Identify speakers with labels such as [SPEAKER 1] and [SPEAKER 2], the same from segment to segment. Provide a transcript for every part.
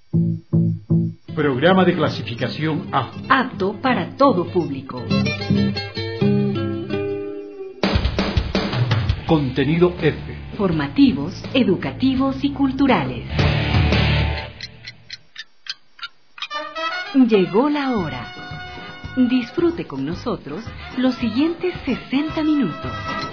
[SPEAKER 1] Programa de clasificación A.
[SPEAKER 2] Apto para todo público.
[SPEAKER 1] Contenido F.
[SPEAKER 2] Formativos, educativos y culturales. Llegó la hora. Disfrute con nosotros los siguientes 60 minutos.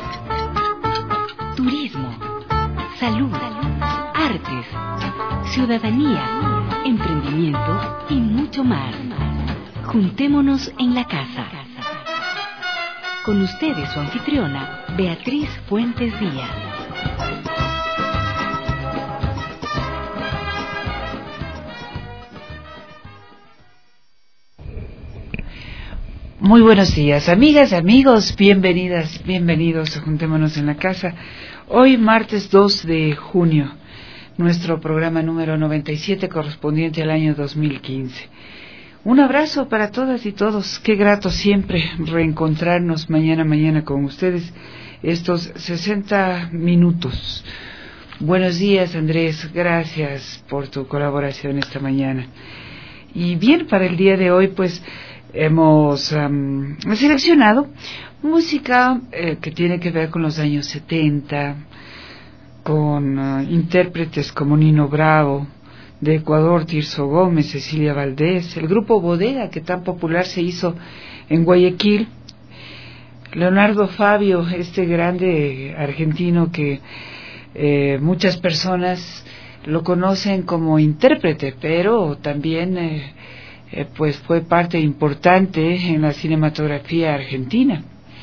[SPEAKER 2] Turismo, salud, artes, ciudadanía, emprendimiento y mucho más. Juntémonos en la casa. Con ustedes su anfitriona, Beatriz Fuentes Díaz.
[SPEAKER 3] Muy buenos días, amigas, amigos, bienvenidas, bienvenidos a Juntémonos en la Casa. Hoy, martes 2 de junio, nuestro programa número 97 correspondiente al año 2015. Un abrazo para todas y todos, qué grato siempre reencontrarnos mañana con ustedes estos 60 minutos. Buenos días, Andrés, gracias por tu colaboración esta mañana. Y bien, para el día de hoy, pues, hemos seleccionado música que tiene que ver con los años 70, con intérpretes como Nino Bravo, de Ecuador, Tirso Gómez, Cecilia Valdés, el grupo Bodega, que tan popular se hizo en Guayaquil, Leonardo Fabio, este grande argentino que muchas personas lo conocen como intérprete, pero también pues fue parte importante en la cinematografía argentina.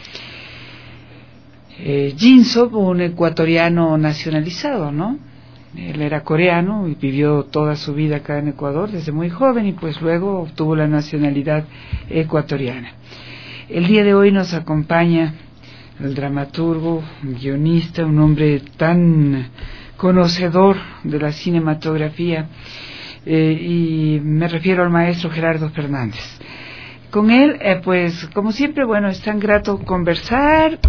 [SPEAKER 3] Jinso, un ecuatoriano nacionalizado, ¿no? Él era coreano y vivió toda su vida acá en Ecuador desde muy joven y pues luego obtuvo la nacionalidad ecuatoriana. El día de hoy nos acompaña el dramaturgo, guionista, un hombre tan conocedor de la cinematografía, y me refiero al maestro Gerardo Fernández. Con él, pues como siempre, bueno, es tan grato conversar,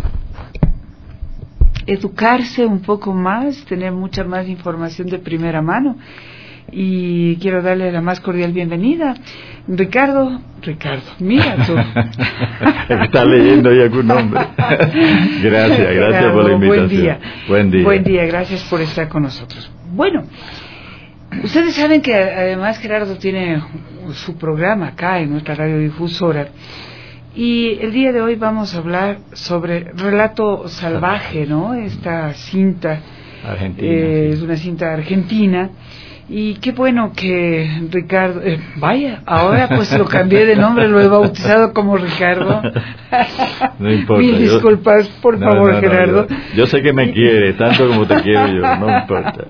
[SPEAKER 3] educarse un poco más, tener mucha más información de primera mano, y quiero darle la más cordial bienvenida. Ricardo, mira tú.
[SPEAKER 4] Está leyendo ahí algún nombre. Gracias Gerardo, por la invitación.
[SPEAKER 3] Buen día, gracias por estar con nosotros. Bueno, ustedes saben que además Gerardo tiene su programa acá en nuestra radiodifusora. Y el día de hoy vamos a hablar sobre Relato Salvaje, ¿no? Esta cinta
[SPEAKER 4] argentina,
[SPEAKER 3] es una cinta argentina. Y qué bueno que Ricardo, vaya, ahora pues lo cambié de nombre, lo he bautizado como Ricardo.
[SPEAKER 4] No importa.
[SPEAKER 3] Mil disculpas, por favor, Gerardo.
[SPEAKER 4] Yo sé que me quiere, tanto como te quiero yo, no importa.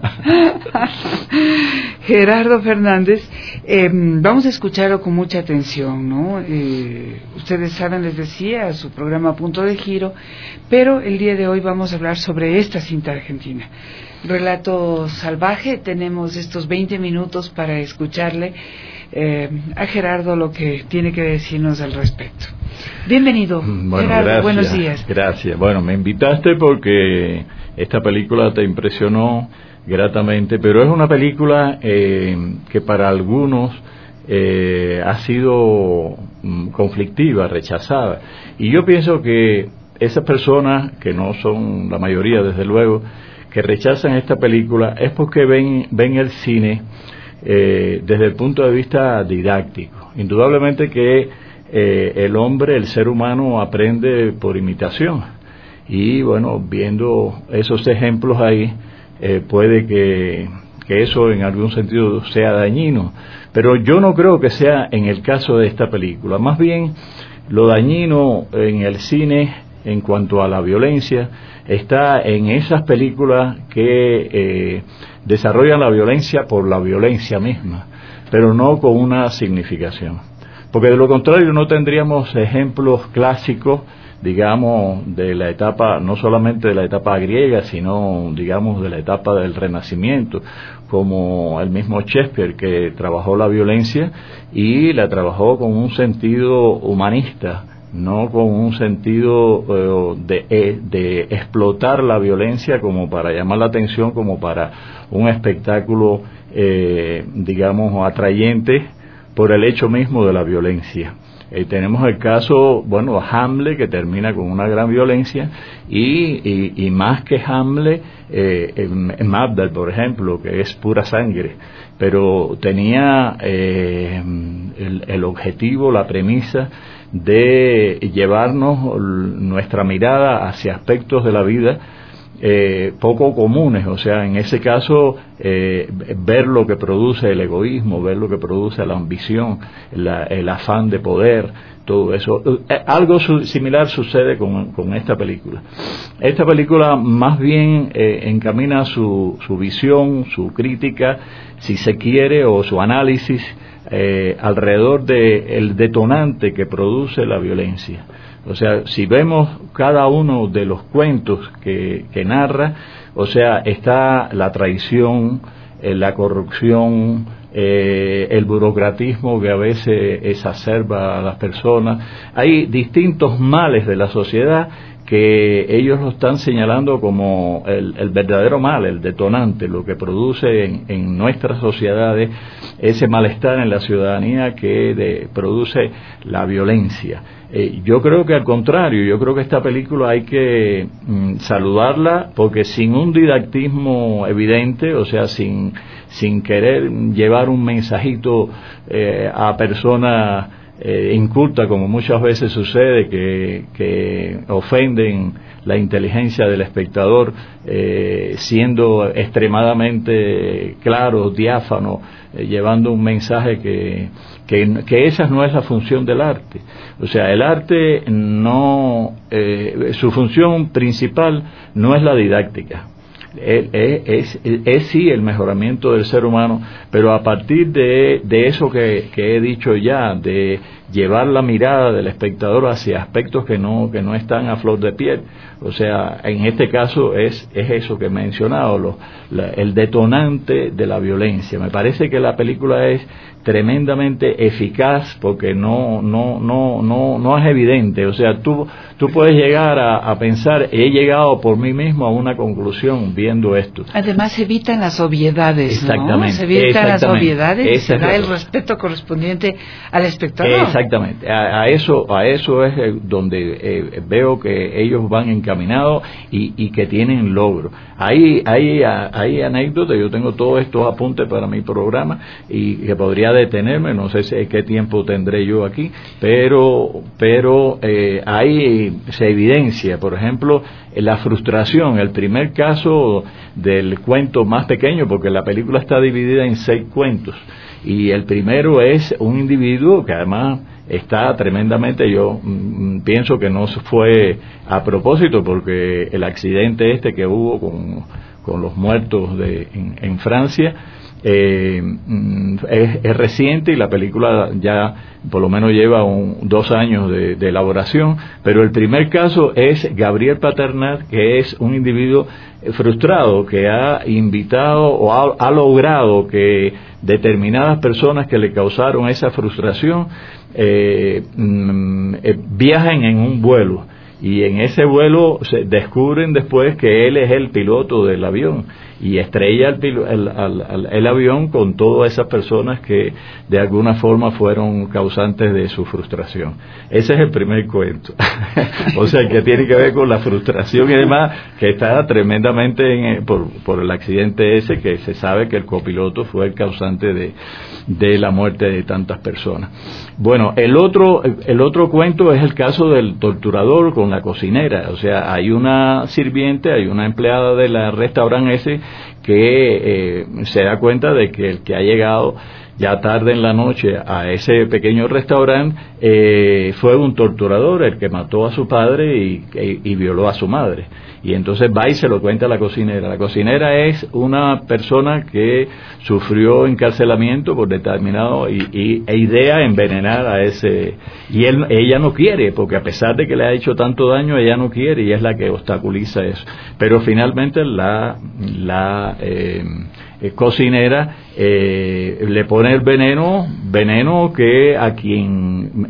[SPEAKER 3] Gerardo Fernández, vamos a escucharlo con mucha atención, ¿no? Ustedes saben, les decía, su programa Punto de Giro, pero el día de hoy vamos a hablar sobre esta cinta argentina. Relato Salvaje, tenemos estos 20 minutos para escucharle a Gerardo lo que tiene que decirnos al respecto. Bienvenido,
[SPEAKER 4] bueno,
[SPEAKER 3] Gerardo,
[SPEAKER 4] gracias,
[SPEAKER 3] buenos días.
[SPEAKER 4] Gracias, bueno, me invitaste porque esta película te impresionó gratamente, pero es una película que para algunos ha sido conflictiva, rechazada, y yo pienso que esas personas, que no son la mayoría desde luego, que rechazan esta película es porque ven el cine desde el punto de vista didáctico. Indudablemente que el hombre, el ser humano, aprende por imitación, y bueno, viendo esos ejemplos ahí, puede que eso en algún sentido sea dañino, pero yo no creo que sea en el caso de esta película. Más bien, lo dañino en el cine en cuanto a la violencia está en esas películas que desarrollan la violencia por la violencia misma, pero no con una significación, porque de lo contrario no tendríamos ejemplos clásicos, digamos, de la etapa, no solamente de la etapa griega, sino, digamos, de la etapa del Renacimiento, como el mismo Shakespeare, que trabajó la violencia y la trabajó con un sentido humanista, no con un sentido de explotar la violencia como para llamar la atención, como para un espectáculo digamos, atrayentes por el hecho mismo de la violencia. Tenemos el caso, bueno, Hamlet, que termina con una gran violencia, y más que Hamlet, Macbeth, por ejemplo, que es pura sangre, pero tenía el objetivo, la premisa de llevarnos nuestra mirada hacia aspectos de la vida poco comunes. O sea, en ese caso, ver lo que produce el egoísmo, ver lo que produce la ambición, el afán de poder, todo eso. Algo similar sucede con esta película. Esta película más bien encamina su visión, su crítica, si se quiere, o su análisis alrededor del detonante que produce la violencia. O sea, si vemos cada uno de los cuentos que narra, o sea, está la traición, la corrupción, el burocratismo que a veces exacerba a las personas. Hay distintos males de la sociedad que ellos lo están señalando como el verdadero mal, el detonante, lo que produce en nuestras sociedades ese malestar en la ciudadanía que produce la violencia. Yo creo que al contrario, yo creo que esta película hay que saludarla, porque sin un didactismo evidente, o sea, sin querer llevar un mensajito a personas inculta, como muchas veces sucede, que ofenden la inteligencia del espectador, siendo extremadamente claro, diáfano, llevando un mensaje que esa no es la función del arte. O sea, el arte no, su función principal no es la didáctica. Es sí el mejoramiento del ser humano, pero a partir de eso que he dicho ya, de llevar la mirada del espectador hacia aspectos que no están a flor de piel. O sea, en este caso es eso que he mencionado, el detonante de la violencia. Me parece que la película es tremendamente eficaz, porque no es evidente. O sea, tú puedes llegar a pensar, he llegado por mí mismo a una conclusión viendo esto.
[SPEAKER 3] Además se evitan las obviedades,
[SPEAKER 4] exactamente,
[SPEAKER 3] ¿no? Se evitan las obviedades y se da el
[SPEAKER 4] cosa.
[SPEAKER 3] respeto correspondiente al espectador.
[SPEAKER 4] Exactamente, a eso es donde veo que ellos van encaminados y que tienen logro. Hay anécdotas, yo tengo todos estos apuntes para mi programa y que podría detenerme, no sé qué tiempo tendré yo aquí, pero ahí se evidencia, por ejemplo, la frustración. El primer caso del cuento más pequeño, porque la película está dividida en 6 cuentos, y el primero es un individuo que además está tremendamente, yo pienso que no fue a propósito, porque el accidente que hubo con los muertos en Francia es reciente, y la película ya por lo menos lleva 2 años de elaboración, pero el primer caso es Gabriel Paternat, que es un individuo frustrado que ha invitado o ha logrado que determinadas personas que le causaron esa frustración viajen en un vuelo, y en ese vuelo se descubren después que él es el piloto del avión, y estrella el avión con todas esas personas que de alguna forma fueron causantes de su frustración. Ese es el primer cuento. O sea, que tiene que ver con la frustración y demás, que está tremendamente por el accidente ese, que se sabe que el copiloto fue el causante de la muerte de tantas personas. Bueno, el otro cuento es el caso del torturador con la cocinera. O sea, hay una sirviente, hay una empleada del restaurante ese que se da cuenta de que el que ha llegado ya tarde en la noche a ese pequeño restaurante fue un torturador, el que mató a su padre y violó a su madre. Y entonces va y se lo cuenta a la cocinera. La cocinera es una persona que sufrió encarcelamiento por determinado e idea envenenar a ese, y ella no quiere, porque a pesar de que le ha hecho tanto daño, ella no quiere, y es la que obstaculiza eso. Pero finalmente la cocinera le pone el veneno que a quien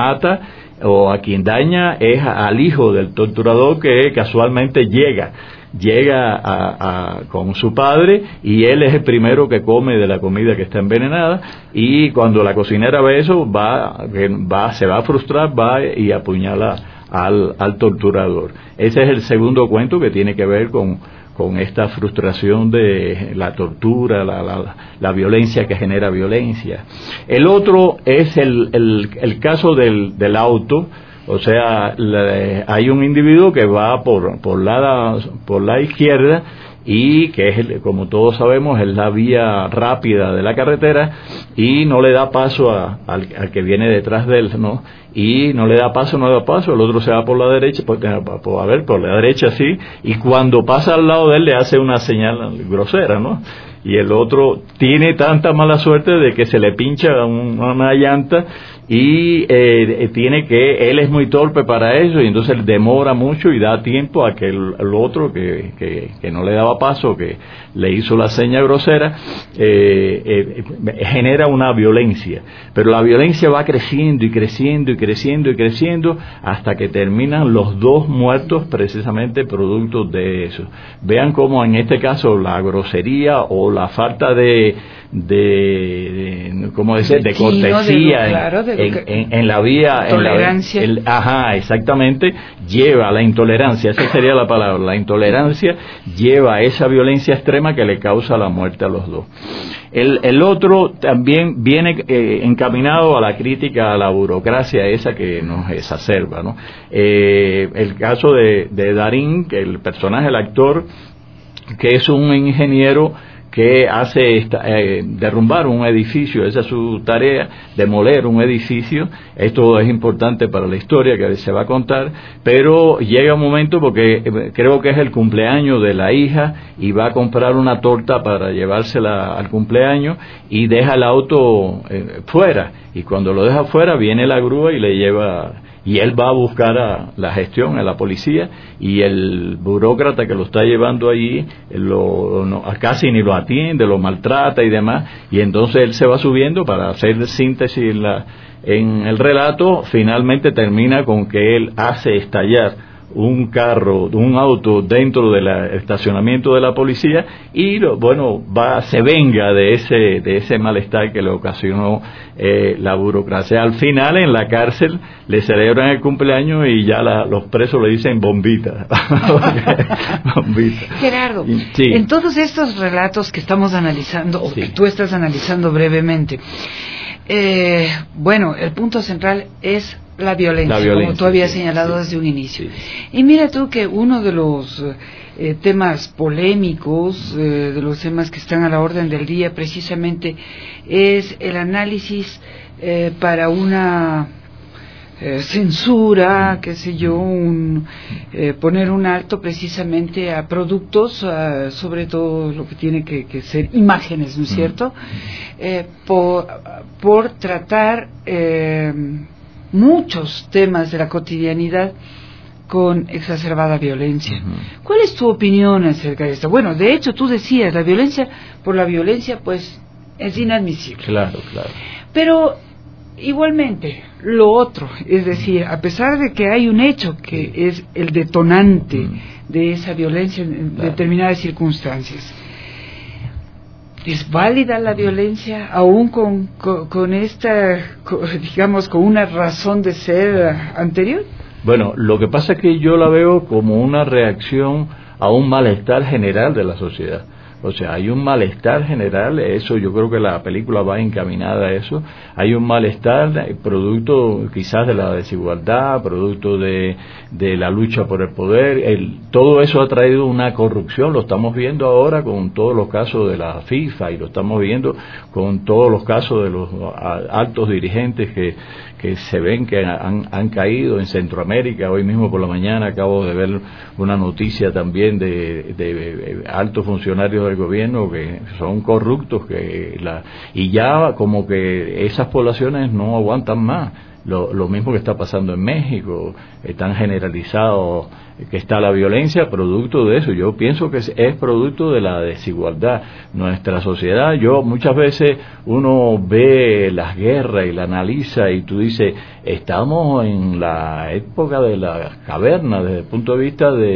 [SPEAKER 4] mata o a quien daña es al hijo del torturador, que casualmente llega llega con su padre y él es el primero que come de la comida que está envenenada, y cuando la cocinera ve eso se va a frustrar, va y apuñala al torturador. Ese es el segundo cuento, que tiene que ver con esta frustración de la tortura, la violencia que genera violencia. El otro es el caso del auto. O sea, hay un individuo que va por la izquierda, y que es, como todos sabemos, es la vía rápida de la carretera, y no le da paso al que viene detrás de él, ¿no? Y no le da paso, el otro se va por la derecha, por la derecha sí, y cuando pasa al lado de él le hace una señal grosera, ¿no? Y el otro tiene tanta mala suerte de que se le pincha una llanta, y él es muy torpe para eso, y entonces demora mucho y da tiempo a que el otro que no le daba paso, que le hizo la seña grosera, genera una violencia. Pero la violencia va creciendo y creciendo y creciendo y creciendo hasta que terminan los dos muertos precisamente producto de eso. Vean cómo en este caso la grosería o la falta de ¿cómo decir? De cortesía en la vía,
[SPEAKER 3] tolerancia.
[SPEAKER 4] Exactamente, lleva a la intolerancia, esa sería la palabra, la intolerancia lleva a esa violencia extrema que le causa la muerte a los dos. El otro también viene encaminado a la crítica a la burocracia esa que nos exacerba, ¿no? El caso de Darín, que el personaje, el actor, que es un ingeniero que hace derrumbar un edificio. Esa es su tarea, demoler un edificio. Esto es importante para la historia que se va a contar, pero llega un momento, porque creo que es el cumpleaños de la hija, y va a comprar una torta para llevársela al cumpleaños, y deja el auto fuera, y cuando lo deja fuera viene la grúa y le lleva, y él va a buscar a la gestión, a la policía, y el burócrata que lo está llevando allí casi ni lo atiende, lo maltrata y demás, y entonces él se va subiendo. Para hacer síntesis en el relato, finalmente termina con que él hace estallar un auto dentro del estacionamiento de la policía, y se venga de ese malestar que le ocasionó la burocracia. Al final, en la cárcel le celebran el cumpleaños y ya los presos le dicen bombita. Bombita.
[SPEAKER 3] Gerardo,
[SPEAKER 4] sí.
[SPEAKER 3] En todos estos relatos que estamos analizando, o que tú estás analizando brevemente, el punto central es la violencia, como tú habías señalado desde un inicio. Sí. Y mira tú que uno de los temas polémicos, de los temas que están a la orden del día, precisamente es el análisis para una censura, qué sé yo, poner un alto precisamente a productos, sobre todo lo que tiene que ser imágenes, ¿no es cierto? Por tratar muchos temas de la cotidianidad con exacerbada violencia. ¿Cuál es tu opinión acerca de esto? Bueno, de hecho tú decías, la violencia por la violencia pues es inadmisible.
[SPEAKER 4] Claro.
[SPEAKER 3] Pero igualmente lo otro, es decir, a pesar de que hay un hecho que es el detonante de esa violencia en determinadas circunstancias, ¿es válida la violencia aún con esta, digamos, con una razón de ser anterior?
[SPEAKER 4] Bueno, lo que pasa es que yo la veo como una reacción a un malestar general de la sociedad. O sea, hay un malestar general, eso yo creo que la película va encaminada a eso. Hay un malestar producto quizás de la desigualdad, producto de la lucha por el poder. Todo eso ha traído una corrupción, lo estamos viendo ahora con todos los casos de la FIFA, y lo estamos viendo con todos los casos de los altos dirigentes que se ven que han caído en Centroamérica. Hoy mismo por la mañana acabo de ver una noticia también de altos funcionarios del gobierno que son corruptos, y ya como que esas poblaciones no aguantan más. Lo mismo que está pasando en México, tan generalizado que está la violencia, producto de eso. Yo pienso que es producto de la desigualdad. Nuestra sociedad, muchas veces uno ve las guerras y la analiza y tú dices, estamos en la época de la caverna desde el punto de vista de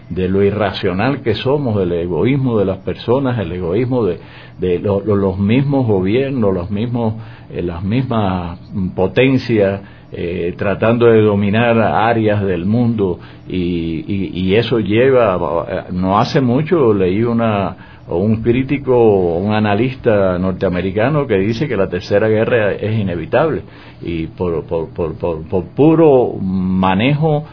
[SPEAKER 4] de lo irracional que somos, del egoísmo de las personas, el egoísmo de los mismos gobiernos, las mismas potencias, tratando de dominar áreas del mundo, y eso lleva, no hace mucho leí un crítico, un analista norteamericano que dice que la tercera guerra es inevitable, y por puro manejo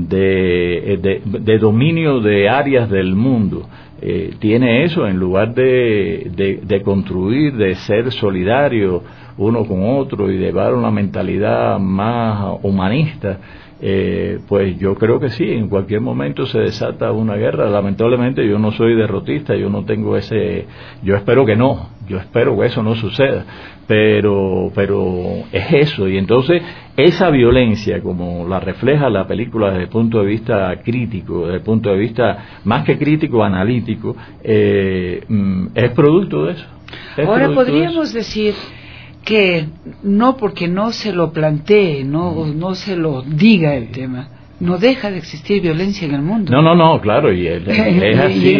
[SPEAKER 4] de dominio de áreas del mundo. Tiene eso, en lugar de construir, de ser solidario uno con otro y llevar una mentalidad más humanista, pues yo creo que sí, en cualquier momento se desata una guerra. Lamentablemente yo no soy derrotista, yo no tengo yo espero que no, yo espero que eso no suceda, pero es eso. Y entonces esa violencia, como la refleja la película desde el punto de vista crítico, desde el punto de vista más que crítico, analítico, es producto de eso.
[SPEAKER 3] Ahora podríamos decir que no porque no se lo plantee, no se lo diga el tema, no deja de existir violencia en el mundo. No, claro, y es así,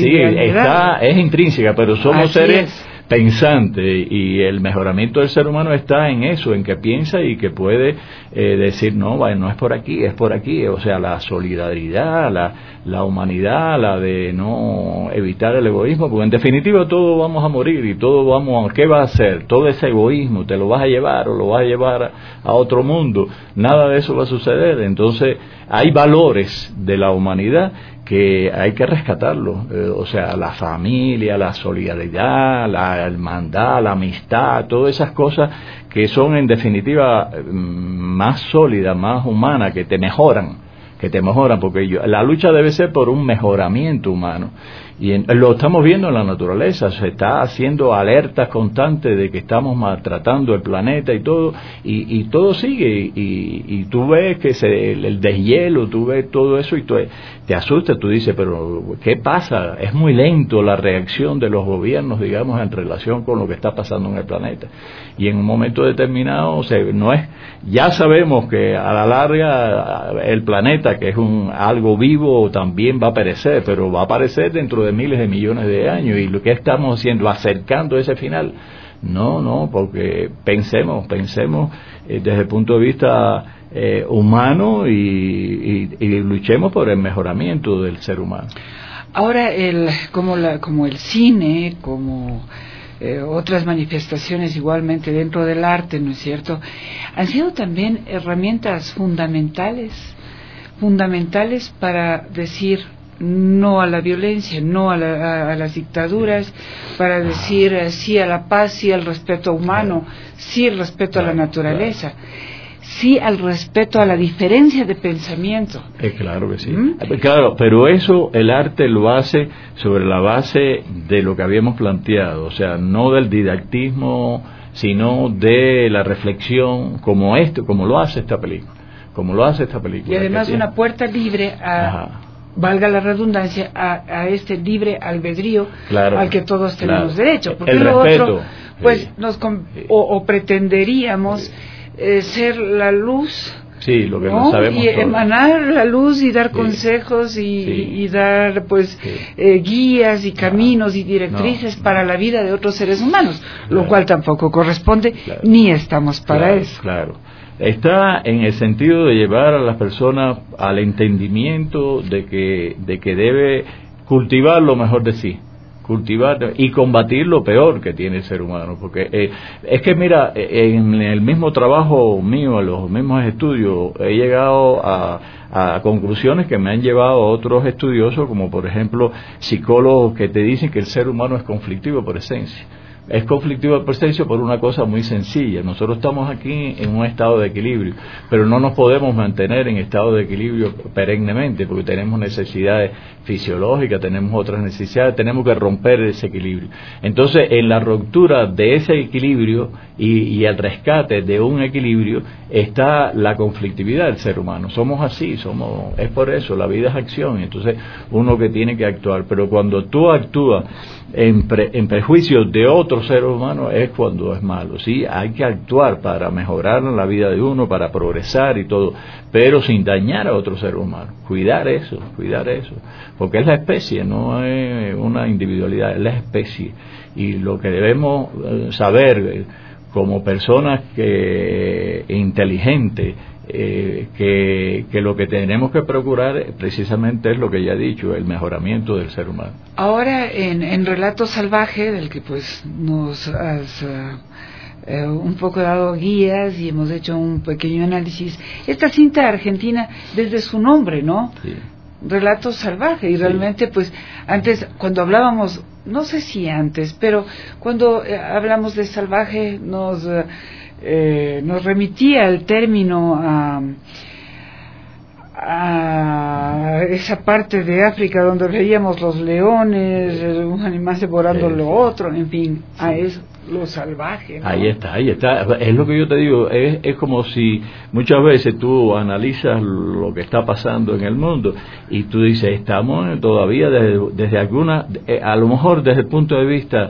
[SPEAKER 3] es intrínseca, pero somos seres pensantes, y el mejoramiento del ser humano está en eso, en que piensa y que puede decir, no es por aquí, es por aquí. O sea, la solidaridad, la humanidad, la de no evitar el egoísmo, porque en definitiva todos vamos a morir y ¿qué va a hacer? Todo ese egoísmo, ¿te lo vas a llevar o lo vas a llevar a otro mundo? Nada de eso va a suceder. Entonces hay valores de la humanidad que hay que rescatarlo, o sea, la familia, la solidaridad, la hermandad, la amistad, todas esas cosas que son en definitiva más sólidas, más humanas, que te mejoran, porque la lucha debe ser por un mejoramiento humano. Y lo estamos viendo en la naturaleza, se está haciendo alertas constantes de que estamos maltratando el planeta y todo sigue, y tú ves que el deshielo, tú ves todo eso y te asusta, tú dices, pero ¿qué pasa? Es muy lento la reacción de los gobiernos, digamos, en relación con lo que está pasando en el planeta. Y en un momento determinado, ya sabemos que a la larga el planeta, que es algo vivo, también va a perecer, pero va a perecer dentro de miles de millones de años. Y lo que estamos haciendo, acercando ese final, no, porque pensemos desde el punto de vista humano, y luchemos por el mejoramiento del ser humano. Ahora, como el cine, como otras manifestaciones igualmente dentro del arte, ¿no es cierto?, han sido también herramientas fundamentales para decir no a la violencia, no a las dictaduras, para decir sí a la paz, sí al respeto humano, sí al respeto a la naturaleza, sí al respeto a la diferencia de pensamiento.
[SPEAKER 4] Claro que sí. Claro, pero eso el arte lo hace sobre la base de lo que habíamos planteado, o sea, no del didactismo, sino de la reflexión, como lo hace esta película. Y
[SPEAKER 3] además una puerta libre valga la redundancia, a este libre albedrío, al que todos tenemos derecho, porque lo otro, pues o pretenderíamos ser la luz,
[SPEAKER 4] lo que no sabemos,
[SPEAKER 3] y emanar la luz y dar consejos y dar guías y caminos y directrices para la vida de otros seres humanos, lo cual tampoco corresponde, ni estamos para eso.
[SPEAKER 4] Está en el sentido de llevar a las personas al entendimiento de que debe cultivar lo mejor de sí, cultivar y combatir lo peor que tiene el ser humano, porque es que mira, en el mismo trabajo mío, en los mismos estudios, he llegado a conclusiones que me han llevado a otros estudiosos, como por ejemplo psicólogos que te dicen que el ser humano es conflictivo por esencia. Es conflictivo el proceso por una cosa muy sencilla. Nosotros estamos aquí en un estado de equilibrio, pero no nos podemos mantener en estado de equilibrio perennemente, porque tenemos necesidades fisiológicas, tenemos otras necesidades, tenemos que romper ese equilibrio. Entonces, en la ruptura de ese equilibrio y el rescate de un equilibrio está la conflictividad del ser humano. Somos así, es por eso, la vida es acción, entonces uno que tiene que actuar. Pero cuando tú actúas en prejuicio de otro otro ser humano es cuando es malo. Sí, hay que actuar para mejorar la vida de uno, para progresar y todo, pero sin dañar a otro ser humano. Cuidar eso, porque es la especie, no es una individualidad, es la especie. Y lo que debemos saber como personas inteligentes, que lo que tenemos que procurar precisamente es lo que ya he dicho, el mejoramiento del ser humano.
[SPEAKER 3] Ahora en Relato Salvaje, del que pues nos has un poco dado guías y hemos hecho un pequeño análisis, esta cinta argentina desde su nombre, ¿no? Sí. Relato Salvaje, y realmente pues antes cuando hablábamos, no sé si antes, pero cuando hablamos de salvaje nos remitía el término a esa parte de África donde veíamos los leones, un animal devorando lo otro, en fin, a eso, lo salvaje, ¿no? Ahí está,
[SPEAKER 4] es lo que yo te digo, es como si muchas veces tú analizas lo que está pasando en el mundo y tú dices, estamos todavía desde alguna, a lo mejor desde el punto de vista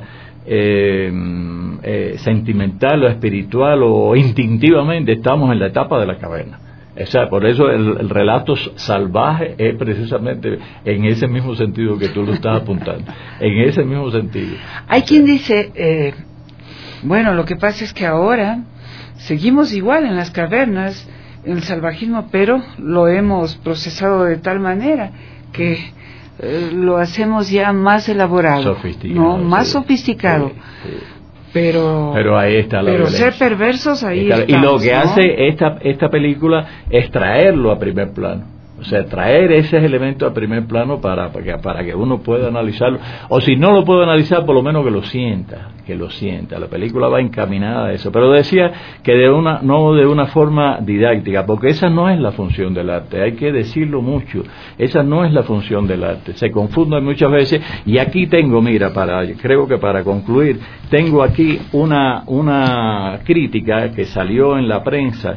[SPEAKER 4] sentimental o espiritual o instintivamente estamos en la etapa de la caverna. O sea, por eso el relato salvaje es precisamente en ese mismo sentido que tú lo estás apuntando, en ese mismo sentido.
[SPEAKER 3] Hay quien dice, bueno, lo que pasa es que ahora seguimos igual en las cavernas, en el salvajismo, pero lo hemos procesado de tal manera que lo hacemos ya más elaborado, ¿no? Más sofisticado. Sí. Pero
[SPEAKER 4] ahí está la violencia.
[SPEAKER 3] Ser perversos ahí
[SPEAKER 4] estamos, y lo que hace esta película es traerlo a primer plano, o sea, traer ese elemento a primer plano para que uno pueda analizarlo, o si no lo puede analizar, por lo menos que lo sienta. La película va encaminada a eso, pero decía que no de una forma didáctica, porque esa no es la función del arte, hay que decirlo mucho, esa no es la función del arte, se confunden muchas veces, y aquí tengo, mira, creo que para concluir, tengo aquí una crítica que salió en la prensa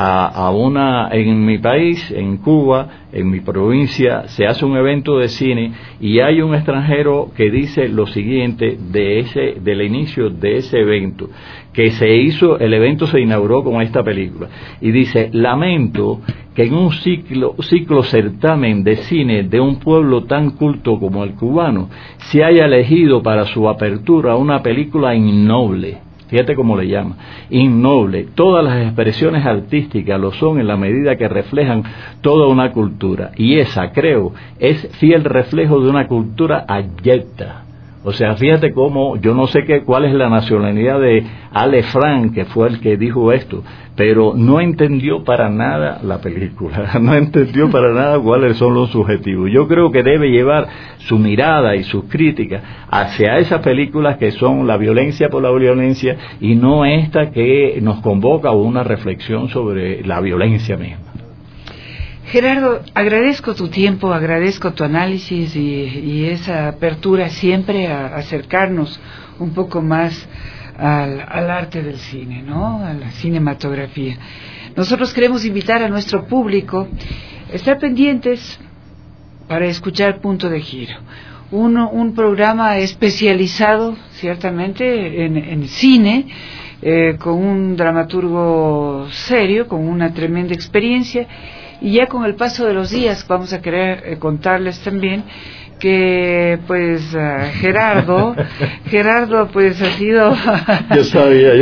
[SPEAKER 4] en mi país, en Cuba, en mi provincia, se hace un evento de cine y hay un extranjero que dice lo siguiente del inicio de ese evento, que el evento se inauguró con esta película, y dice: lamento que en un ciclo certamen de cine de un pueblo tan culto como el cubano se haya elegido para su apertura una película innoble. Fíjate cómo le llama, innoble. Todas las expresiones artísticas lo son en la medida que reflejan toda una cultura. Y esa, creo, es fiel reflejo de una cultura abyecta. O sea, fíjate cómo, yo no sé cuál es la nacionalidad de Ale Frank, que fue el que dijo esto, pero no entendió para nada la película, no entendió para nada cuáles son los objetivos. Yo creo que debe llevar su mirada y sus críticas hacia esas películas que son la violencia por la violencia y no esta que nos convoca a una reflexión sobre la violencia misma.
[SPEAKER 3] Gerardo, agradezco tu tiempo, agradezco tu análisis y esa apertura siempre a acercarnos un poco más al arte del cine, ¿no? A la cinematografía. Nosotros queremos invitar a nuestro público a estar pendientes para escuchar Punto de Giro, un programa especializado ciertamente en cine, con un dramaturgo serio, con una tremenda experiencia. Y ya con el paso de los días vamos a querer contarles también que pues Gerardo pues ha sido
[SPEAKER 4] yo sabía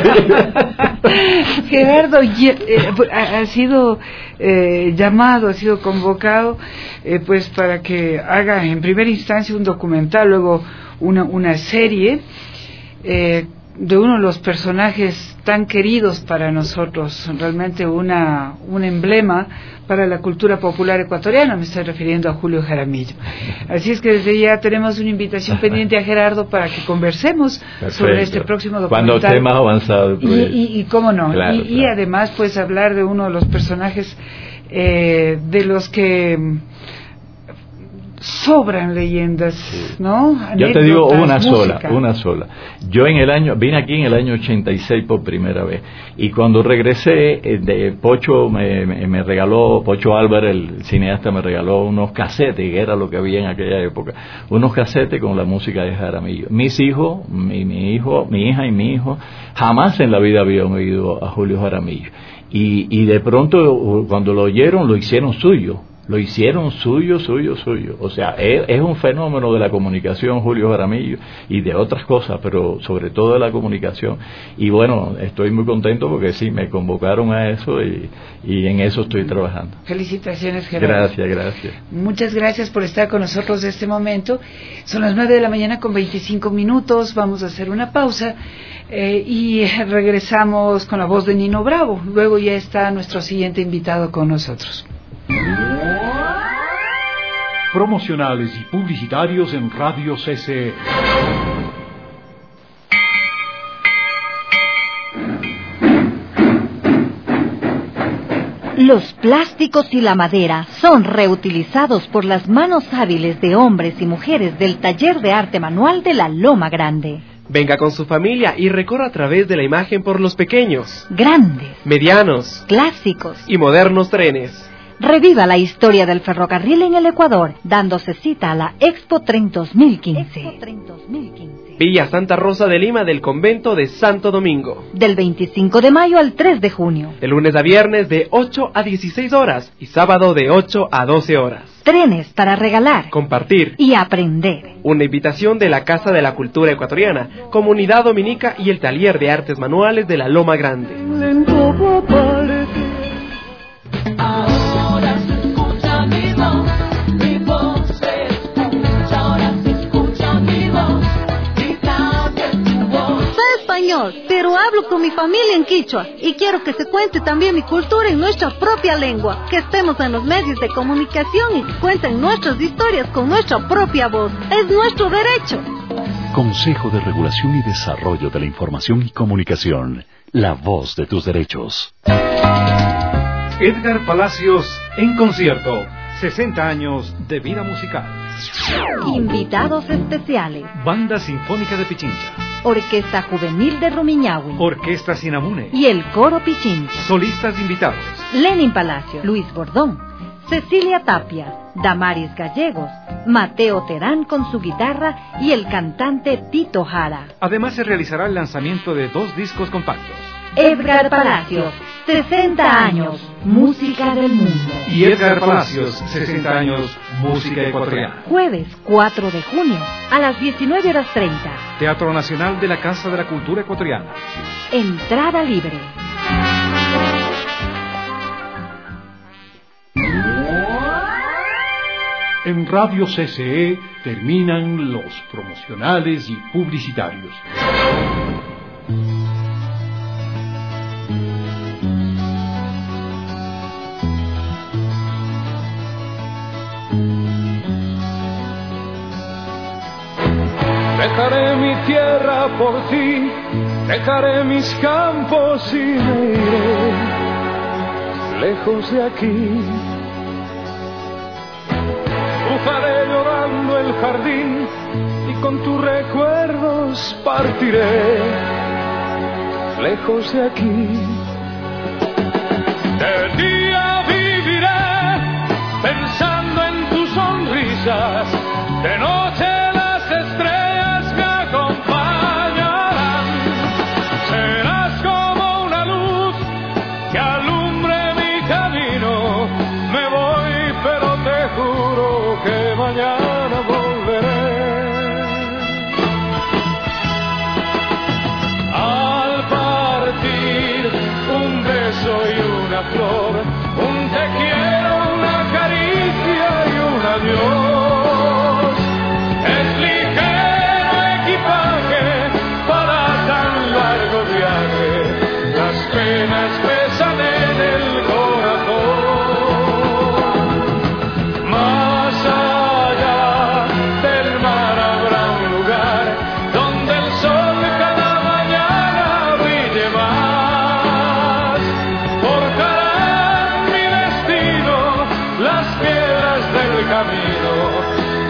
[SPEAKER 3] Gerardo ha sido llamado, ha sido convocado pues para que haga en primera instancia un documental, luego una serie de uno de los personajes tan queridos para nosotros, realmente un emblema para la cultura popular ecuatoriana. Me estoy refiriendo a Julio Jaramillo. Así es que desde ya tenemos una invitación pendiente a Gerardo para que conversemos sobre este próximo documental.
[SPEAKER 4] Cuando esté más avanzado. Pues.
[SPEAKER 3] Y cómo no.
[SPEAKER 4] Claro,
[SPEAKER 3] y además pues hablar de uno de los personajes de los que sobran leyendas, ¿no?
[SPEAKER 4] Yo te digo
[SPEAKER 3] Anécdotas,
[SPEAKER 4] una sola. Yo vine aquí en el año 86 por primera vez, y cuando regresé, Pocho me regaló, Pocho Álvarez, el cineasta, me regaló unos casetes, que era lo que había en aquella época, unos casetes con la música de Jaramillo. Mis hijos, mi hija y mi hijo, jamás en la vida habían oído a Julio Jaramillo, y de pronto cuando lo oyeron, lo hicieron suyo. Lo hicieron suyo. O sea, es un fenómeno de la comunicación, Julio Jaramillo, y de otras cosas, pero sobre todo de la comunicación. Y bueno, estoy muy contento porque sí, me convocaron a eso y en eso estoy trabajando.
[SPEAKER 3] Felicitaciones, Gerardo.
[SPEAKER 4] Gracias.
[SPEAKER 3] Muchas gracias por estar con nosotros este momento. Son las 9 de la mañana con 25 minutos. Vamos a hacer una pausa y regresamos con la voz de Nino Bravo. Luego ya está nuestro siguiente invitado con nosotros.
[SPEAKER 1] Promocionales y publicitarios en Radio CCE.
[SPEAKER 5] Los plásticos y la madera son reutilizados por las manos hábiles de hombres y mujeres del Taller de Arte Manual de la Loma Grande.
[SPEAKER 6] Venga con su familia y recorra a través de la imagen por los pequeños,
[SPEAKER 5] grandes,
[SPEAKER 6] medianos,
[SPEAKER 5] clásicos
[SPEAKER 6] y modernos trenes.
[SPEAKER 5] Reviva la historia del ferrocarril en el Ecuador, dándose cita a la Expo Tren 2015.
[SPEAKER 6] Villa Santa Rosa de Lima del Convento de Santo Domingo.
[SPEAKER 5] Del 25 de mayo al 3 de junio.
[SPEAKER 6] De lunes a viernes de 8 a 16 horas y sábado de 8 a 12 horas.
[SPEAKER 5] Trenes para regalar,
[SPEAKER 6] compartir
[SPEAKER 5] y aprender.
[SPEAKER 6] Una invitación de la Casa de la Cultura Ecuatoriana, Comunidad Dominica y el Taller de Artes Manuales de la Loma Grande.
[SPEAKER 7] Pero hablo con mi familia en quichua y quiero que se cuente también mi cultura en nuestra propia lengua, que estemos en los medios de comunicación y que cuenten nuestras historias con nuestra propia voz. Es nuestro derecho.
[SPEAKER 8] Consejo de Regulación y Desarrollo de la Información y Comunicación. La voz de tus derechos.
[SPEAKER 1] Edgar Palacios en concierto. 60 años de vida musical.
[SPEAKER 5] Invitados especiales.
[SPEAKER 1] Banda Sinfónica de Pichincha.
[SPEAKER 5] Orquesta Juvenil de Rumiñahui.
[SPEAKER 1] Orquesta Sinamune.
[SPEAKER 5] Y el Coro Pichincha.
[SPEAKER 1] Solistas invitados.
[SPEAKER 5] Lenin Palacio, Luis Bordón, Cecilia Tapia, Damaris Gallegos, Mateo Terán con su guitarra y el cantante Tito Jara.
[SPEAKER 1] Además se realizará el lanzamiento de 2 discos compactos.
[SPEAKER 5] Edgar Palacios, 60 años, música del mundo.
[SPEAKER 1] Y Edgar Palacios, 60 años, música ecuatoriana.
[SPEAKER 5] Jueves 4 de junio, a las 19:30.
[SPEAKER 1] Teatro Nacional de la Casa de la Cultura Ecuatoriana.
[SPEAKER 5] Entrada libre.
[SPEAKER 1] En Radio CCE terminan los promocionales y publicitarios.
[SPEAKER 9] Dejaré mi tierra por ti, dejaré mis campos y me iré lejos de aquí. Cruzaré llorando el jardín y con tus recuerdos partiré lejos de aquí. De día viviré pensando en tus sonrisas, de noche las estrellas me acompañarán. Serás como una luz que alumbre mi camino. Me voy, pero te juro que mañana volveré. Al partir, un beso y una flor, un te quiero, una caricia y un adiós. Es ligero equipaje para tan largo viaje, las penas pesan en el corazón. Más allá del mar habrá un lugar donde el sol cada mañana brille más. Forjarán mi destino las piedras del camino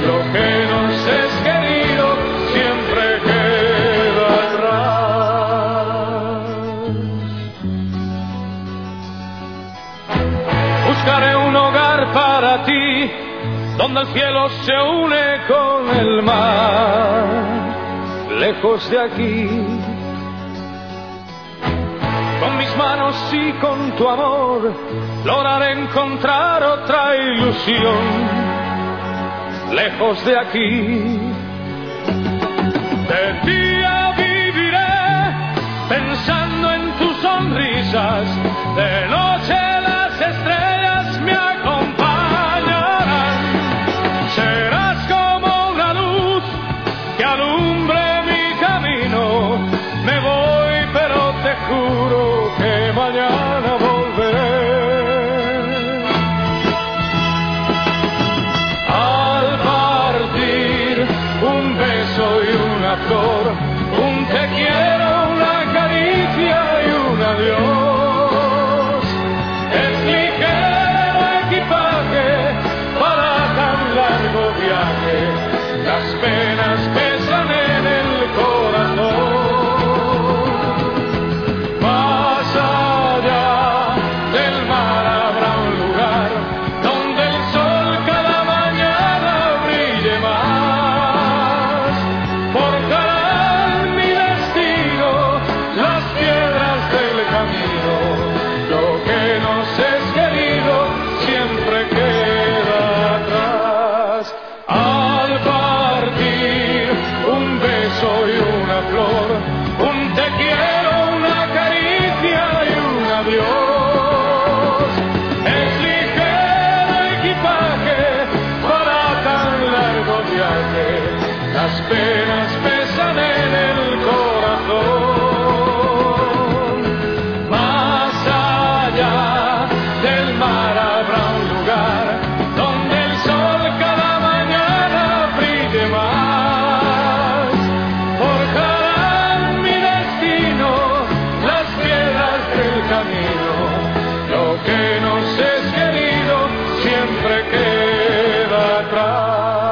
[SPEAKER 9] donde el cielo se une con el mar, lejos de aquí. Con mis manos y con tu amor lograré encontrar otra ilusión, lejos de aquí. De día viviré pensando en tus sonrisas, de noche las estrellas me acompañarán. Serás como una luz que alumbre mi camino. Me voy, pero te juro que mañana volveré. Al partir, un beso y una flor, un te quiero, una caricia y un adiós. Es ligero equipaje para tan largo viaje, las penas pesan en el corazón. Más allá del mar habrá un lugar donde el sol cada mañana brille más. Forjarán mi destino las piedras del camino. Lo que nos es querido siempre queda atrás. Al partir, un beso y una flor, un te quiero, una caricia y un adiós. Es ligero equipaje para tan largo viaje, las penas pesan en el corazón. Más allá del mar habrá un lugar donde el sol cada mañana brille más. Forjarán mi destino las piedras del camino. Lo que nos es querido siempre queda atrás.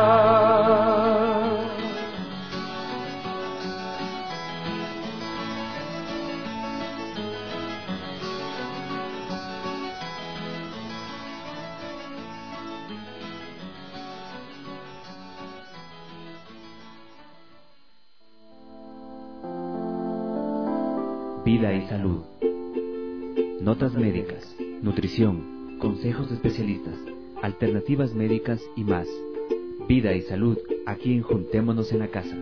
[SPEAKER 10] Vida y salud. Notas médicas, nutrición, consejos de especialistas, alternativas médicas y más. Vida y salud, aquí en Juntémonos en la Casa.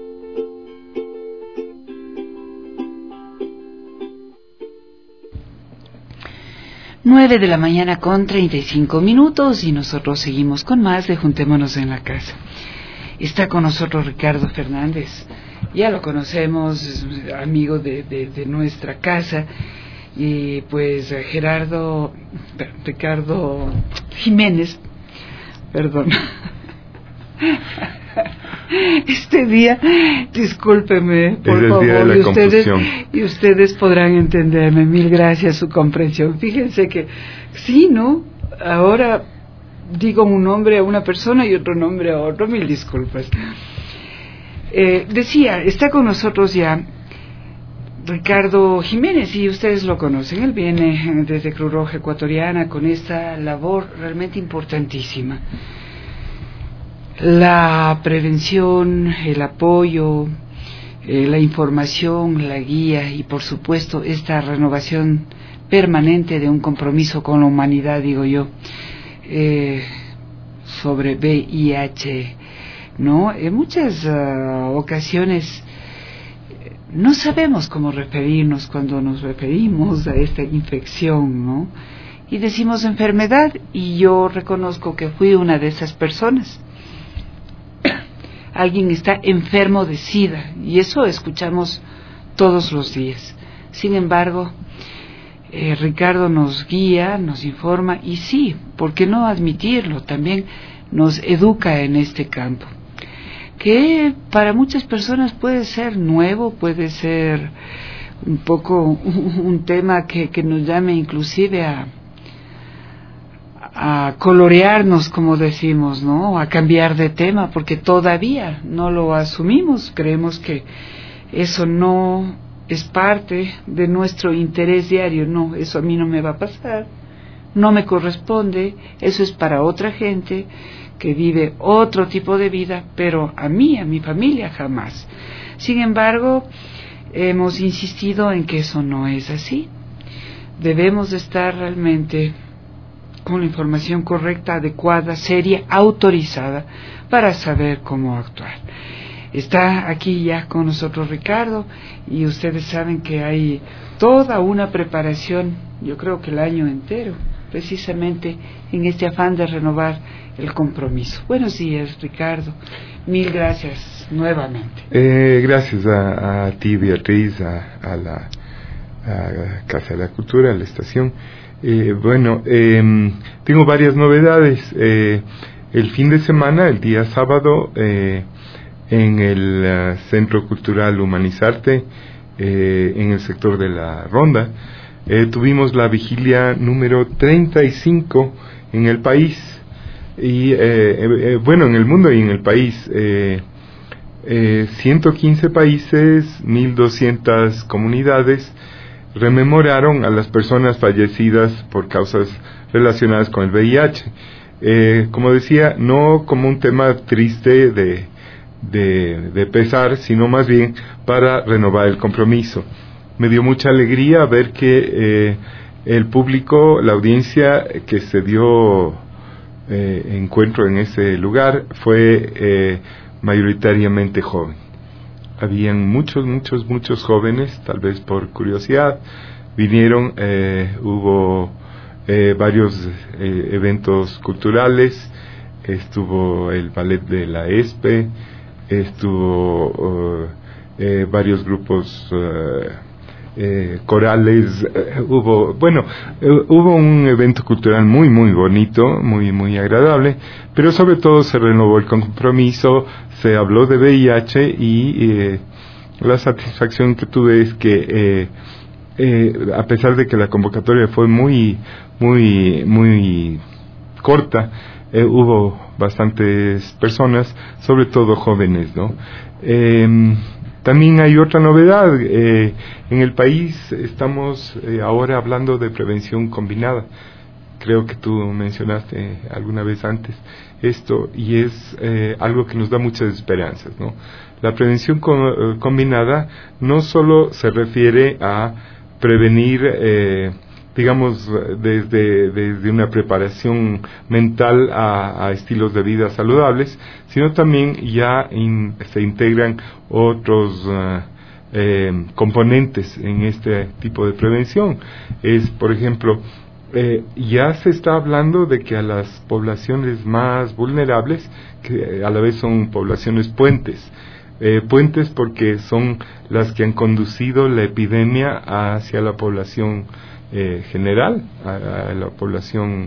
[SPEAKER 3] Nueve de la mañana con 35 minutos y nosotros seguimos con más de Juntémonos en la Casa. Está con nosotros Ricardo Fernández. Ya lo conocemos, es amigo de nuestra casa. Y pues Ricardo Jiménez, perdón. Este día, discúlpeme, por favor, y ustedes podrán entenderme. Mil gracias su comprensión. Fíjense que sí, ¿no? Ahora digo un nombre a una persona y otro nombre a otro. Mil disculpas. Decía, está con nosotros ya Ricardo Jiménez, y ustedes lo conocen. Él viene desde Cruz Roja Ecuatoriana con esta labor realmente importantísima. La prevención, el apoyo, la información, la guía y por supuesto esta renovación permanente de un compromiso con la humanidad, digo yo, sobre VIH, ¿no? En muchas ocasiones no sabemos cómo referirnos cuando nos referimos a esta infección, ¿no? Y decimos enfermedad, y yo reconozco que fui una de esas personas. Alguien está enfermo de SIDA, y eso escuchamos todos los días. Sin embargo, Ricardo nos guía, nos informa, y sí, ¿por qué no admitirlo? También nos educa en este campo, que para muchas personas puede ser nuevo, puede ser un poco un tema que nos llame inclusive a colorearnos, como decimos, ¿no? A cambiar de tema, porque todavía no lo asumimos, creemos que eso no es parte de nuestro interés diario. No, eso a mí no me va a pasar, no me corresponde, eso es para otra gente que vive otro tipo de vida, pero a mí, a mi familia, jamás. Sin embargo, hemos insistido en que eso no es así. Debemos de estar realmente con la información correcta, adecuada, seria, autorizada, para saber cómo actuar. Está aquí ya con nosotros Ricardo, y ustedes saben que hay toda una preparación, yo creo que el año entero, precisamente en este afán de renovar el compromiso. Buenos días, Ricardo. Mil gracias nuevamente.
[SPEAKER 11] Gracias a ti, Beatriz, a la Casa de la Cultura, a la estación. Tengo varias novedades. El fin de semana, el día sábado, en el Centro Cultural Humanizarte, en el sector de la Ronda, tuvimos la vigilia número 35 en el país, y en el mundo y en el país. 115 países, 1200 comunidades rememoraron a las personas fallecidas por causas relacionadas con el VIH. Como decía, no como un tema triste de pesar, sino más bien para renovar el compromiso. Me dio mucha alegría ver que el público, la audiencia que se dio encuentro en ese lugar fue mayoritariamente joven. Habían muchos jóvenes, tal vez por curiosidad, vinieron. Hubo varios eventos culturales, estuvo el ballet de la ESPE, estuvo varios grupos corales, hubo un evento cultural muy bonito, muy agradable, pero sobre todo se renovó el compromiso, se habló de VIH, y la satisfacción que tuve es que a pesar de que la convocatoria fue muy corta, hubo bastantes personas, sobre todo jóvenes, ¿no? También hay otra novedad. En el país estamos ahora hablando de prevención combinada. Creo que tú mencionaste alguna vez antes esto, y es algo que nos da muchas esperanzas, ¿no? La prevención combinada no solo se refiere a prevenir, digamos, desde una preparación mental a estilos de vida saludables, sino también ya se integran otros componentes en este tipo de prevención. Por ejemplo, ya se está hablando de que a las poblaciones más vulnerables, que a la vez son poblaciones puentes porque son las que han conducido la epidemia hacia la población general, a la población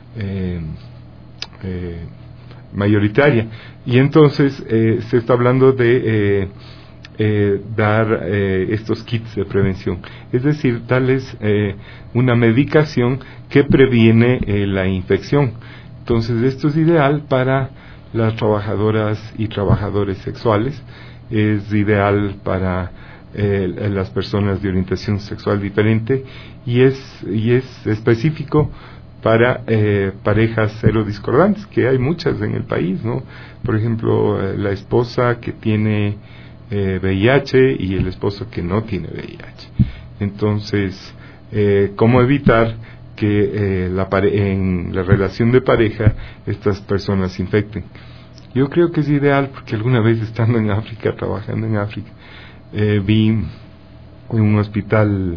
[SPEAKER 11] mayoritaria, y entonces se está hablando de dar estos kits de prevención, es decir, darles una medicación que previene la infección. Entonces esto es ideal para las trabajadoras y trabajadores sexuales, es ideal para las personas de orientación sexual diferente, y es específico para parejas serodiscordantes, que hay muchas en el país, ¿no? Por ejemplo, la esposa que tiene VIH y el esposo que no tiene VIH. Entonces, ¿cómo evitar que en la relación de pareja estas personas se infecten? Yo creo que es ideal, porque alguna vez estando en África, trabajando en África, vi en un hospital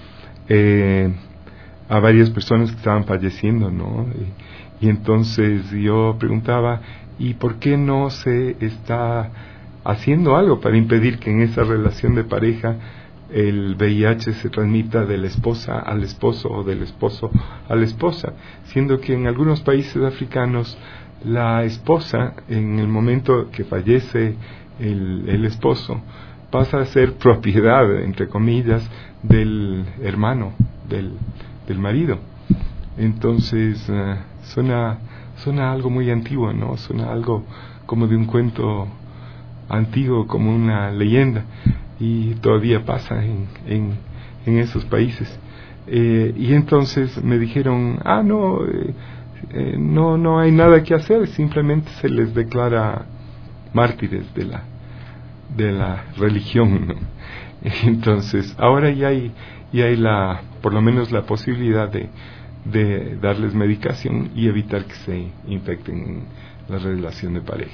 [SPEAKER 11] a varias personas que estaban falleciendo, ¿no? Y entonces yo preguntaba, ¿y por qué no se está haciendo algo para impedir que en esa relación de pareja el VIH se transmita de la esposa al esposo o del esposo a la esposa? Siendo que en algunos países africanos la esposa, en el momento que fallece el esposo, pasa a ser propiedad, entre comillas, del hermano, del marido. Entonces suena algo muy antiguo, ¿no? Suena algo como de un cuento antiguo, como una leyenda, y todavía pasa en esos países. Y entonces me dijeron, no hay nada que hacer, simplemente se les declara mártires de la religión, ¿no? Entonces ahora ya hay por lo menos la posibilidad de darles medicación y evitar que se infecten en la relación de pareja.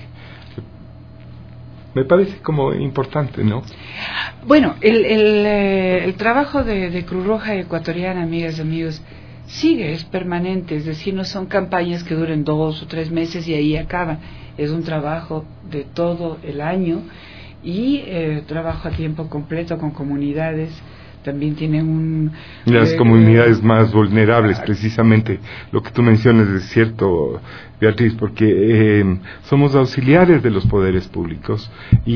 [SPEAKER 11] Me parece como importante, ¿no?
[SPEAKER 3] Bueno, el trabajo de Cruz Roja Ecuatoriana, amigas y amigos, sigue, es permanente, es decir, no son campañas que duren 2 o 3 meses y ahí acaban, es un trabajo de todo el año y trabajo a tiempo completo con comunidades. También tienen
[SPEAKER 11] las comunidades más vulnerables, precisamente lo que tú mencionas es cierto, Beatriz, porque somos auxiliares de los poderes públicos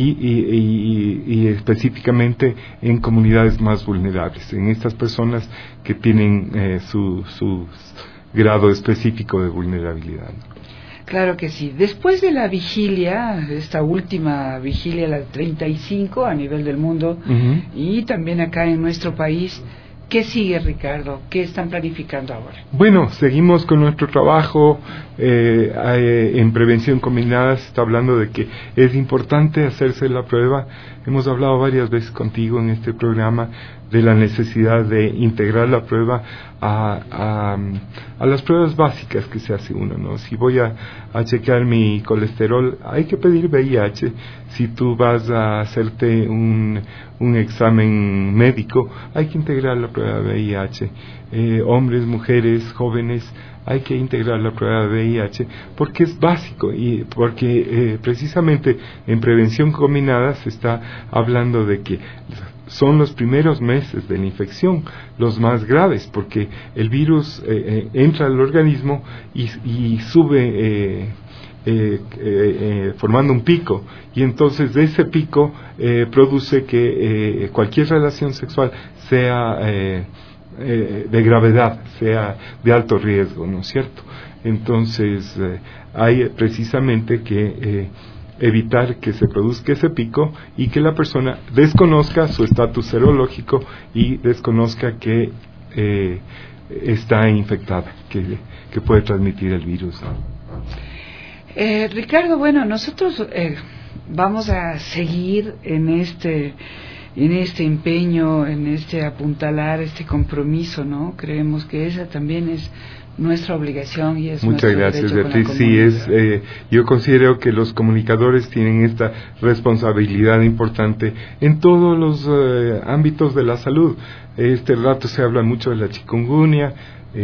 [SPEAKER 11] y específicamente en comunidades más vulnerables, en estas personas que tienen su grado específico de vulnerabilidad.
[SPEAKER 3] Claro que sí. Después de la vigilia, esta última vigilia, la 35 a nivel del mundo, y también acá en nuestro país, ¿qué sigue, Ricardo? ¿Qué están planificando ahora?
[SPEAKER 11] Bueno, seguimos con nuestro trabajo en prevención combinada. Se está hablando de que es importante hacerse la prueba. Hemos hablado varias veces contigo en este programa de la necesidad de integrar la prueba a las pruebas básicas que se hace uno, ¿no? Si voy a chequear mi colesterol, hay que pedir VIH. Si tú vas a hacerte un examen médico, hay que integrar la prueba de VIH. Hombres, mujeres, jóvenes, hay que integrar la prueba de VIH porque es básico y porque precisamente en prevención combinada se está hablando de que son los primeros meses de la infección los más graves, porque el virus entra al organismo y sube formando un pico, y entonces de ese pico produce que cualquier relación sexual sea de gravedad, sea de alto riesgo, ¿no es cierto? Entonces hay precisamente que evitar que se produzca ese pico y que la persona desconozca su estatus serológico y desconozca que está infectada, que puede transmitir el virus, ¿no?
[SPEAKER 3] Ricardo, bueno, nosotros vamos a seguir en este empeño, en este apuntalar, este compromiso, ¿no? Creemos que esa también es nuestra obligación y es
[SPEAKER 11] muchas gracias, Beatriz. Sí, yo considero que los comunicadores tienen esta responsabilidad importante en todos los ámbitos de la salud. Este rato se habla mucho de la chikungunya,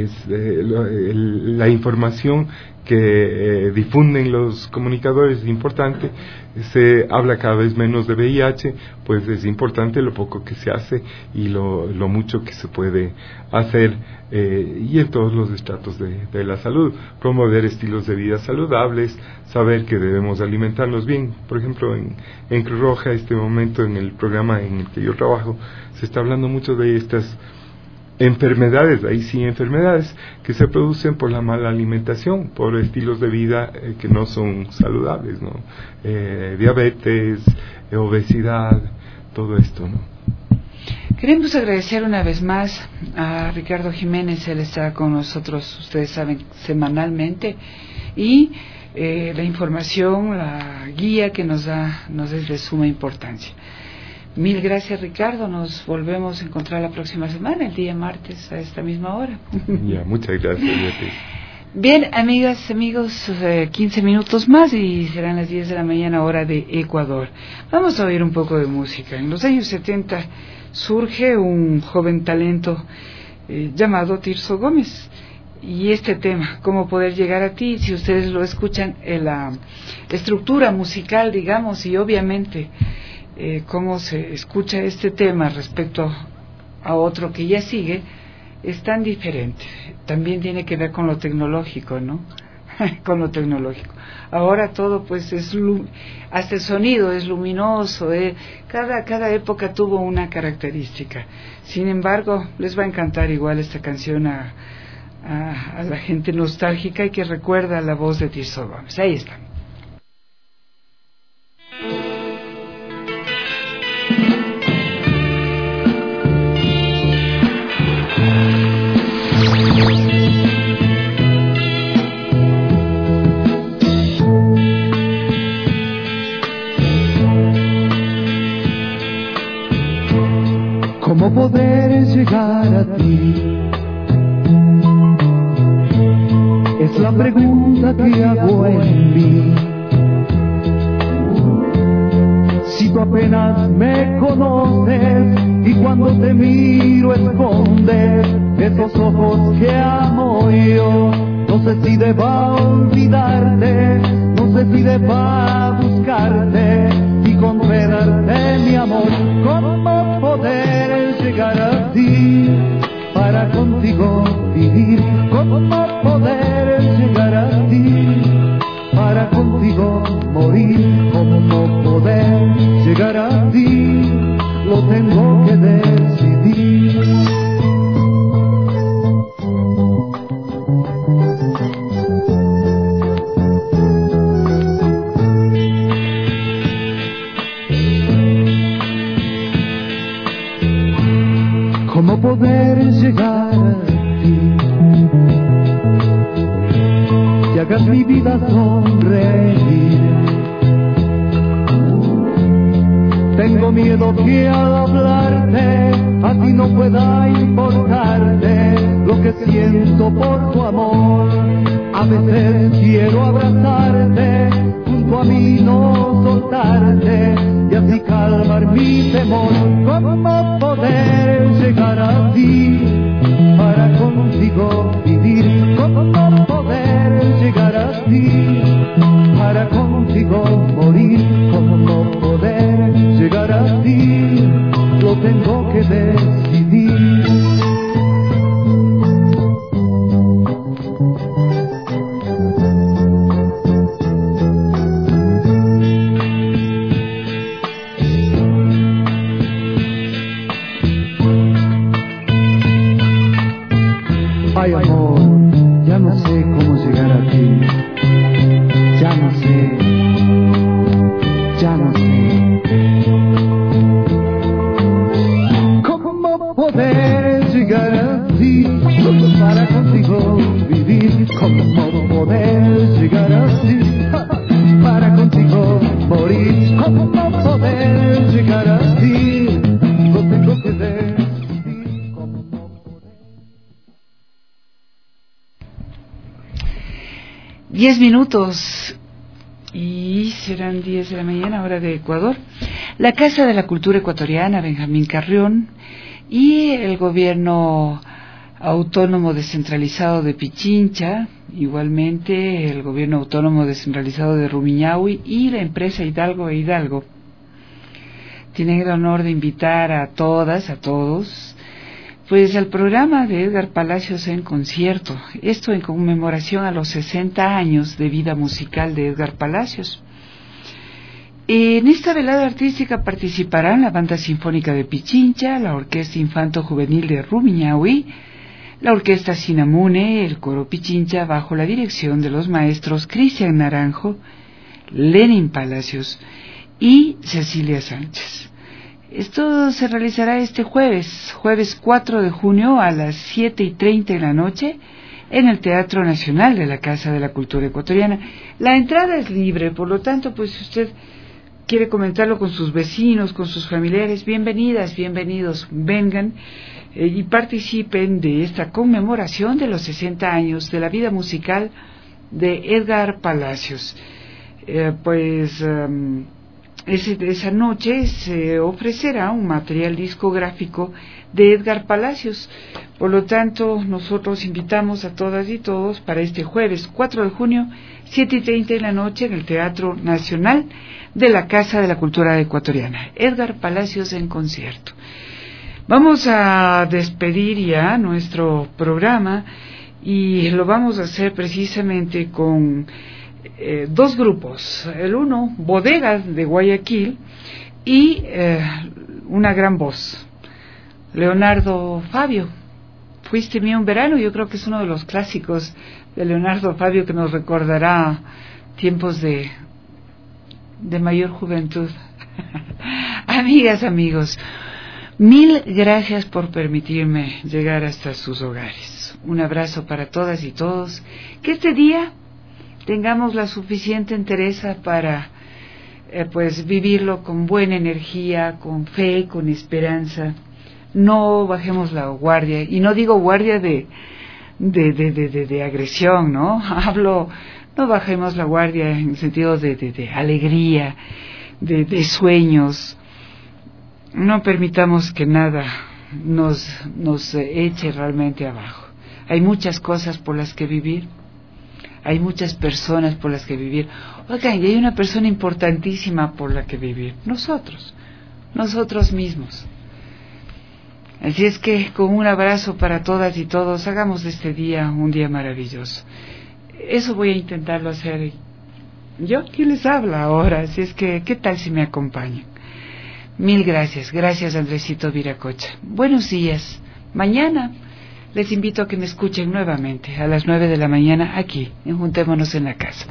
[SPEAKER 11] la información que difunden los comunicadores es importante. Se habla cada vez menos de VIH, pues es importante lo poco que se hace y lo mucho que se puede hacer, y en todos los estratos de la salud. Promover estilos de vida saludables, saber que debemos alimentarnos bien. Por ejemplo, en Cruz Roja, este momento en el programa en el que yo trabajo, se está hablando mucho de estas enfermedades, ahí sí enfermedades que se producen por la mala alimentación, por estilos de vida que no son saludables, ¿no? Diabetes, obesidad, todo esto, ¿no?
[SPEAKER 3] Queremos agradecer una vez más a Ricardo Jiménez. Él está con nosotros, ustedes saben, semanalmente, y la información, la guía que nos es de suma importancia. Mil gracias, Ricardo. Nos volvemos a encontrar la próxima semana, el día martes, a esta misma hora.
[SPEAKER 11] Ya, muchas gracias.
[SPEAKER 3] Bien, amigas, amigos, 15 minutos más y serán las 10 de la mañana, hora de Ecuador. Vamos a oír un poco de música. En los años 70 surge un joven talento llamado Tirso Gómez. Y este tema, cómo poder llegar a ti, si ustedes lo escuchan, la estructura musical, digamos, y obviamente cómo se escucha este tema respecto a otro que ya sigue, es tan diferente. También tiene que ver con lo tecnológico, ¿no? Con lo tecnológico. Ahora todo, pues, hasta el sonido es luminoso. Cada época tuvo una característica. Sin embargo, les va a encantar igual esta canción a la gente nostálgica y que recuerda la voz de Tirso Gómez. Ahí está.
[SPEAKER 12] ¿Cómo poder llegar a ti? Es la pregunta que hago en mí. Si tú apenas me conoces y cuando te miro escondes esos ojos que amo yo, no sé si deba olvidarte, no sé si deba buscarte y concederte mi amor. ¿Cómo poder llegar a ti para contigo vivir? ¿Cómo poder llegar a ti para contigo morir? ¿Cómo poder llegar a ti? Lo tengo que decidir. ¿Cómo poder llegar a ti? Que hagas mi vida sonreír. Tengo miedo que al hablarte a ti no pueda importarte lo que siento por tu amor. A veces quiero abrazarte, junto a mí no soltarte y así calmar mi temor. ¿Cómo poder llegar a ti para contigo vivir? ¿Cómo poder llegar a ti para contigo morir? ¿Cómo poder llegar a ti? Lo tengo que decidir. Ay amor, ya no sé cómo llegar a ti. Ya no sé, ya no sé. ¿Cómo poder llegar a ti para contigo vivir? ¿Cómo poder llegar a ti para contigo morir? ¿Cómo poder llegar a ti? Lo tengo que decidir.
[SPEAKER 3] 10 minutos y serán 10 de la mañana, hora de Ecuador. La Casa de la Cultura Ecuatoriana, Benjamín Carrión, y el Gobierno Autónomo Descentralizado de Pichincha, igualmente el Gobierno Autónomo Descentralizado de Rumiñahui y la empresa Hidalgo e Hidalgo tienen el honor de invitar a todas, a todos, pues al programa de Edgar Palacios en concierto, esto en conmemoración a los 60 años de vida musical de Edgar Palacios. En esta velada artística participarán la Banda Sinfónica de Pichincha, la Orquesta Infanto Juvenil de Rumiñahui, la Orquesta Sinamune, el Coro Pichincha bajo la dirección de los maestros Cristian Naranjo, Lenin Palacios y Cecilia Sánchez. Esto se realizará este jueves 4 de junio a las 7:30 de la noche en el Teatro Nacional de la Casa de la Cultura Ecuatoriana. La entrada es libre, por lo tanto, pues si usted quiere comentarlo con sus vecinos, con sus familiares, bienvenidas, bienvenidos, vengan y participen de esta conmemoración de los 60 años de la vida musical de Edgar Palacios. Esa noche se ofrecerá un material discográfico de Edgar Palacios. Por lo tanto, nosotros invitamos a todas y todos para este jueves 4 de junio, 7:30 de la noche, en el Teatro Nacional de la Casa de la Cultura Ecuatoriana. Edgar Palacios en concierto. Vamos a despedir ya nuestro programa y lo vamos a hacer precisamente con dos grupos. El uno, Bodegas de Guayaquil, y una gran voz, Leonardo Fabio. Fuiste mío un verano, yo creo que es uno de los clásicos de Leonardo Fabio que nos recordará tiempos de mayor juventud. Amigas, amigos, mil gracias por permitirme llegar hasta sus hogares. Un abrazo para todas y todos. Que este día tengamos la suficiente entereza para vivirlo con buena energía, con fe, con esperanza, no bajemos la guardia, y no digo guardia de agresión, ¿no? No bajemos la guardia en el sentido de alegría, de sueños. No permitamos que nada nos eche realmente abajo. Hay muchas cosas por las que vivir, hay muchas personas por las que vivir. Oigan, y hay una persona importantísima por la que vivir, nosotros mismos. Así es que con un abrazo para todas y todos, hagamos de este día un día maravilloso. Eso voy a intentarlo hacer yo, ¿quién les habla ahora? Así es que, ¿qué tal si me acompañan? Mil gracias, gracias Andresito Viracocha. Buenos días. Mañana les invito a que me escuchen nuevamente a las 9 de la mañana aquí, en Juntémonos en la Casa.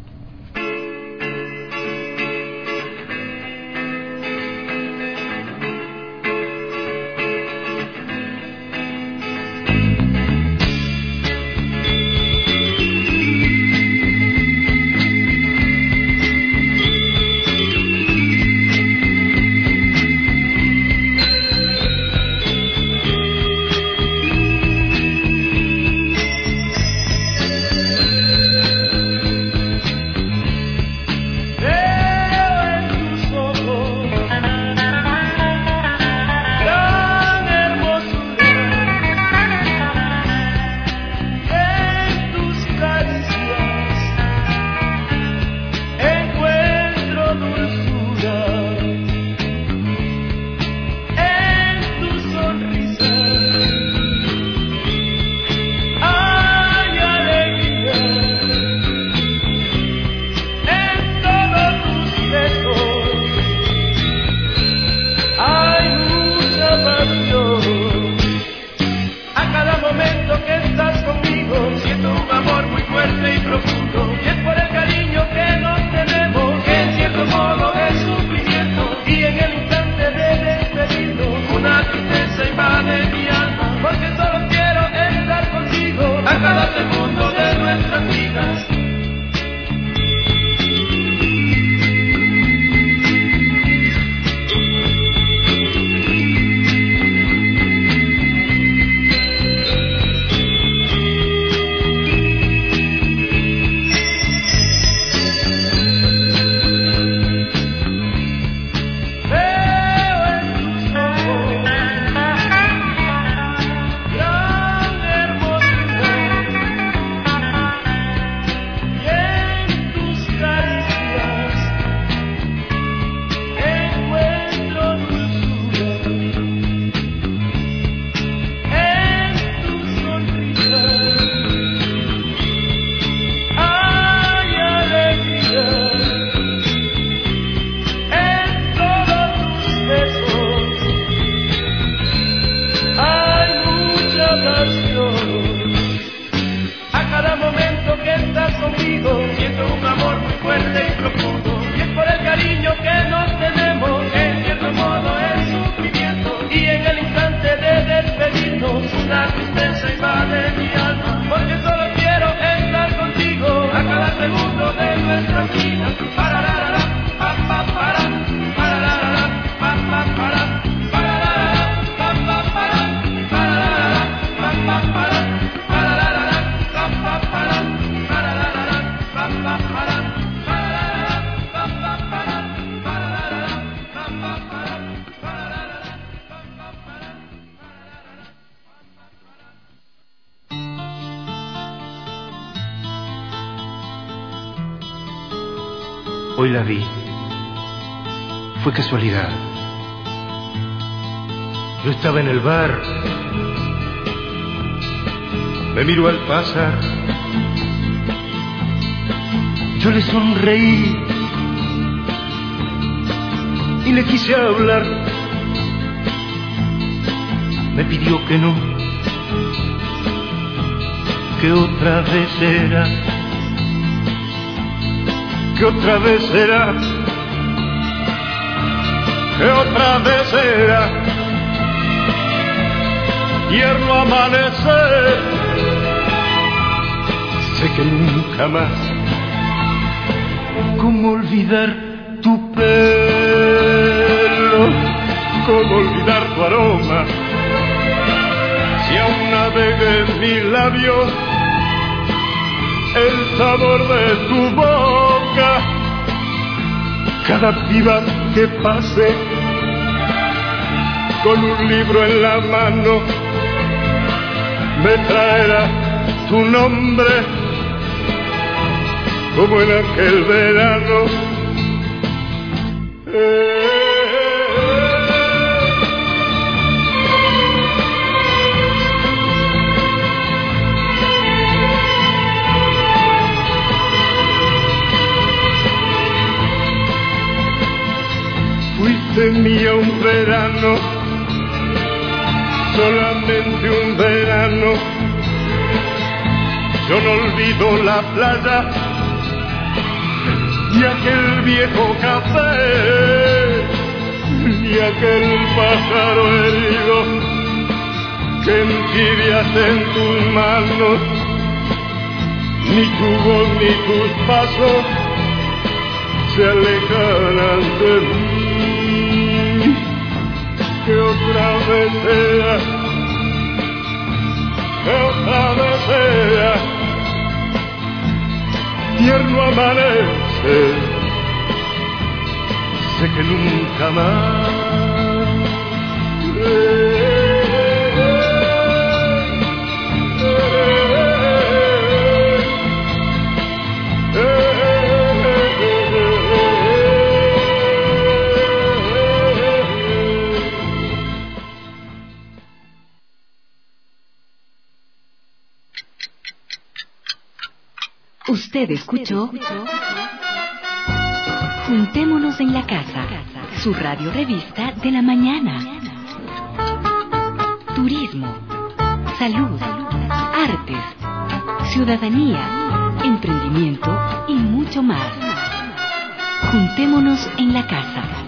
[SPEAKER 13] Hoy la vi. Fue casualidad. Yo estaba en el bar. Me miró al pasar. Yo le sonreí y le quise hablar. Me pidió que no, que otra vez será, que otra vez será, que otra vez será. Tierno amanecer, sé que nunca más. ¿Cómo olvidar tu pelo? ¿Cómo olvidar tu aroma? de mis labios, el sabor de tu boca. Cada piba que pase con un libro en la mano me traerá tu nombre, como en aquel verano. Fuiste mía un verano, solamente un verano. Yo no olvido la playa y aquel viejo café, ni aquel pájaro herido que envidias en tus manos, ni tu voz ni tus pasos se alejarán de mí. Que otra vez sea, que otra vez sea tierno amanecer, sé que nunca más.
[SPEAKER 2] Usted escuchó Juntémonos en la Casa, su radio revista de la mañana. Turismo, salud, artes, ciudadanía, emprendimiento y mucho más. Juntémonos en la Casa.